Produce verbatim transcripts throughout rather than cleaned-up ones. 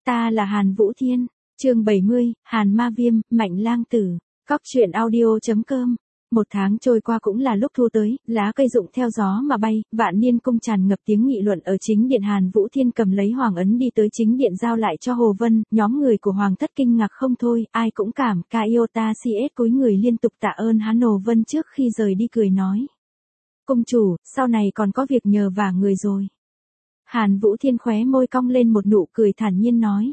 Ta là Hàn Vũ Thiên. Chương bảy mươi, Hàn Ma Viêm, Mạnh Lang Tử. Cóc truyện audio chấm com. Một tháng trôi qua cũng là lúc thu tới, lá cây rụng theo gió mà bay, Vạn Niên cung tràn ngập tiếng nghị luận ở chính điện. Hàn Vũ Thiên cầm lấy hoàng ấn đi tới chính điện giao lại cho Hồ Vân, nhóm người của hoàng thất kinh ngạc không thôi, ai cũng cảm ca iota cs cúi người liên tục tạ ơn hắn. Hồ Vân trước khi rời đi cười nói: "Cung chủ, sau này còn có việc nhờ vả người rồi." Hàn Vũ Thiên khóe môi cong lên một nụ cười thản nhiên nói: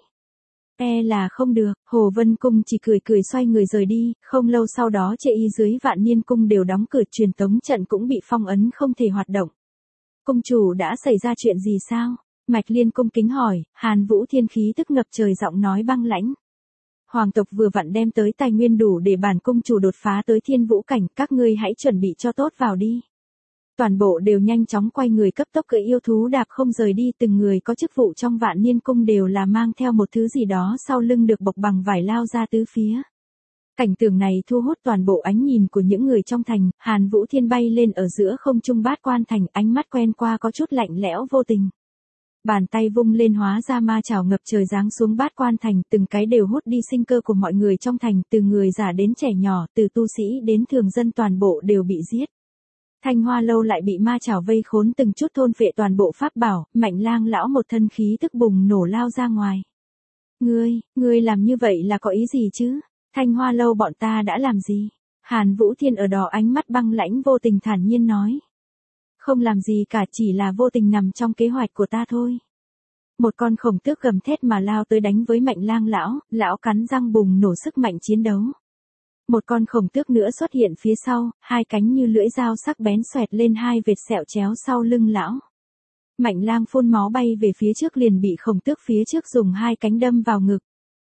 "E là không được." Hồ Vân Cung chỉ cười cười xoay người rời đi, không lâu sau đó chệ y dưới Vạn Niên Cung đều đóng cửa, truyền tống trận cũng bị phong ấn không thể hoạt động. "Cung chủ đã xảy ra chuyện gì sao?" Mạch Liên cung kính hỏi. Hàn Vũ Thiên khí tức ngập trời, giọng nói băng lãnh: "Hoàng tộc vừa vặn đem tới tài nguyên đủ để bản cung chủ đột phá tới thiên vũ cảnh, các ngươi hãy chuẩn bị cho tốt vào đi." Toàn bộ đều nhanh chóng quay người cấp tốc cưỡi yêu thú đạp không rời đi, từng người có chức vụ trong Vạn Niên cung đều là mang theo một thứ gì đó sau lưng được bọc bằng vải lao ra tứ phía. Cảnh tượng này thu hút toàn bộ ánh nhìn của những người trong thành. Hàn Vũ Thiên bay lên ở giữa không trung Bát Quan thành, ánh mắt quen qua có chút lạnh lẽo vô tình. Bàn tay vung lên hóa ra ma chảo ngập trời giáng xuống Bát Quan thành, từng cái đều hút đi sinh cơ của mọi người trong thành, từ người già đến trẻ nhỏ, từ tu sĩ đến thường dân toàn bộ đều bị giết. Thanh Hoa lâu lại bị ma chảo vây khốn, từng chút thôn phệ toàn bộ pháp bảo. Mạnh Lang lão một thân khí tức bùng nổ lao ra ngoài. "Ngươi, ngươi làm như vậy là có ý gì chứ? Thanh Hoa lâu bọn ta đã làm gì?" Hàn Vũ Thiên ở đó ánh mắt băng lãnh vô tình thản nhiên nói: "Không làm gì cả, chỉ là vô tình nằm trong kế hoạch của ta thôi." Một con khổng tước gầm thét mà lao tới đánh với Mạnh Lang lão, lão cắn răng bùng nổ sức mạnh chiến đấu. Một con khổng tước nữa xuất hiện phía sau, hai cánh như lưỡi dao sắc bén xoẹt lên hai vệt sẹo chéo sau lưng lão. Mạnh Lang phun máu bay về phía trước, liền bị khổng tước phía trước dùng hai cánh đâm vào ngực.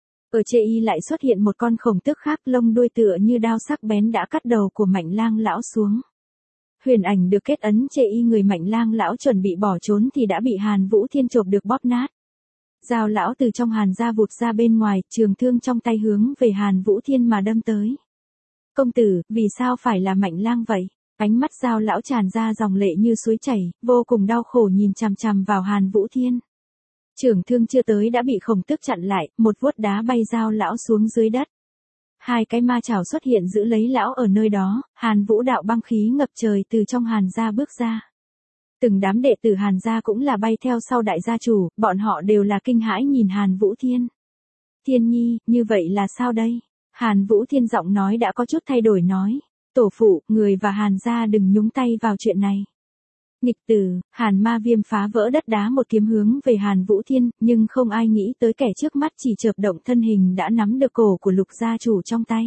Ở chê y lại xuất hiện một con khổng tước khác, lông đuôi tựa như đao sắc bén đã cắt đầu của Mạnh Lang lão xuống. Huyền ảnh được kết ấn chê y người Mạnh Lang lão chuẩn bị bỏ trốn thì đã bị Hàn Vũ Thiên chộp được bóp nát. Dao lão từ trong hàn ra vụt ra bên ngoài, trường thương trong tay hướng về Hàn Vũ Thiên mà đâm tới. "Công tử, vì sao phải là Mạnh Lang vậy?" Ánh mắt Dao lão tràn ra dòng lệ như suối chảy, vô cùng đau khổ nhìn chằm chằm vào Hàn Vũ Thiên. Trường thương chưa tới đã bị khổng tước chặn lại, một vuốt đá bay Dao lão xuống dưới đất. Hai cái ma chảo xuất hiện giữ lấy lão ở nơi đó. Hàn Vũ đạo băng khí ngập trời từ trong hàn gia bước ra. Từng đám đệ tử Hàn gia cũng là bay theo sau đại gia chủ, bọn họ đều là kinh hãi nhìn Hàn Vũ Thiên. "Thiên nhi, như vậy là sao đây?" Hàn Vũ Thiên giọng nói đã có chút thay đổi nói: "Tổ phụ, người và Hàn gia đừng nhúng tay vào chuyện này." Nghịch tử. Hàn Ma Viêm phá vỡ đất đá một kiếm hướng về Hàn Vũ Thiên, nhưng không ai nghĩ tới kẻ trước mắt chỉ chợp động thân hình đã nắm được cổ của Lục gia chủ trong tay.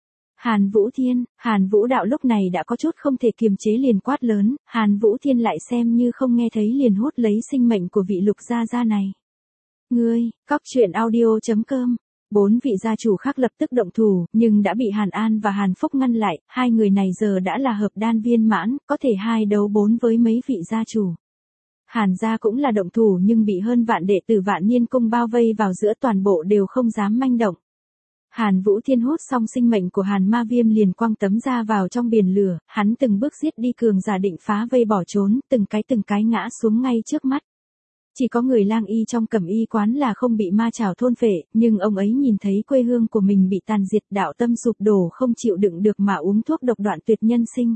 "Hàn Vũ Thiên." Hàn Vũ đạo lúc này đã có chút không thể kiềm chế, liền quát lớn. Hàn Vũ Thiên lại xem như không nghe thấy, liền hút lấy sinh mệnh của vị Lục gia gia này. "Ngươi." Cóc truyện audio chấm com. Bốn vị gia chủ khác lập tức động thủ, nhưng đã bị Hàn An và Hàn Phúc ngăn lại, hai người này giờ đã là hợp đan viên mãn, có thể hai đấu bốn với mấy vị gia chủ. Hàn gia cũng là động thủ nhưng bị hơn vạn đệ tử Vạn Niên cung bao vây vào giữa, toàn bộ đều không dám manh động. Hàn Vũ Thiên hút xong sinh mệnh của Hàn Ma Viêm liền quăng tấm da vào trong biển lửa, hắn từng bước giết đi cường giả định phá vây bỏ trốn, từng cái từng cái ngã xuống ngay trước mắt. Chỉ có người Lang y trong cẩm y quán là không bị ma chảo thôn phệ, nhưng ông ấy nhìn thấy quê hương của mình bị tàn diệt, đạo tâm sụp đổ không chịu đựng được mà uống thuốc độc đoạn tuyệt nhân sinh.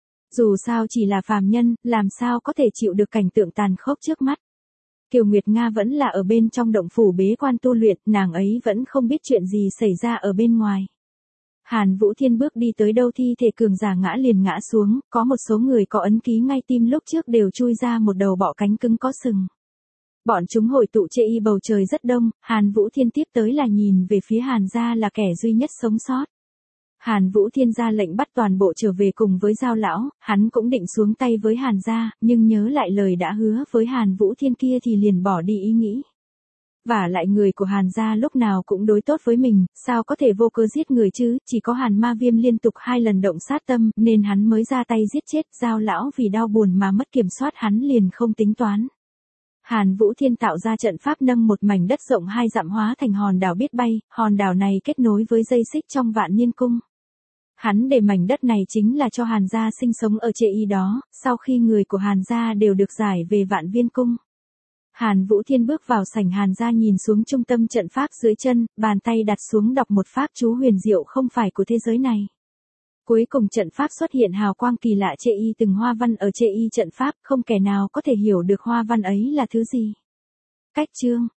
Dù sao chỉ là phàm nhân, làm sao có thể chịu được cảnh tượng tàn khốc trước mắt. Kiều Nguyệt Nga vẫn là ở bên trong động phủ bế quan tu luyện, nàng ấy vẫn không biết chuyện gì xảy ra ở bên ngoài. Hàn Vũ Thiên bước đi tới đâu thi thể cường giả ngã liền ngã xuống, có một số người có ấn ký ngay tim lúc trước đều chui ra một đầu bọ cánh cứng có sừng. Bọn chúng hội tụ chê y bầu trời rất đông, Hàn Vũ Thiên tiếp tới là nhìn về phía Hàn gia là kẻ duy nhất sống sót. Hàn Vũ Thiên ra lệnh bắt toàn bộ trở về cùng với Dao lão, hắn cũng định xuống tay với Hàn gia, nhưng nhớ lại lời đã hứa với Hàn Vũ Thiên kia thì liền bỏ đi ý nghĩ. Vả lại người của Hàn gia lúc nào cũng đối tốt với mình, sao có thể vô cớ giết người chứ, chỉ có Hàn Ma Viêm liên tục hai lần động sát tâm, nên hắn mới ra tay giết chết Dao lão, vì đau buồn mà mất kiểm soát hắn liền không tính toán. Hàn Vũ Thiên tạo ra trận pháp nâng một mảnh đất rộng hai dặm hóa thành hòn đảo biết bay, hòn đảo này kết nối với dây xích trong Vạn Niên cung. Hắn để mảnh đất này chính là cho Hàn gia sinh sống ở chệ y đó, sau khi người của Hàn gia đều được giải về Vạn Viên cung. Hàn Vũ Thiên bước vào sảnh Hàn gia nhìn xuống trung tâm trận pháp dưới chân, bàn tay đặt xuống đọc một pháp chú huyền diệu không phải của thế giới này. Cuối cùng trận pháp xuất hiện hào quang kỳ lạ chê y từng hoa văn ở chê y trận pháp, không kẻ nào có thể hiểu được hoa văn ấy là thứ gì. Cách chương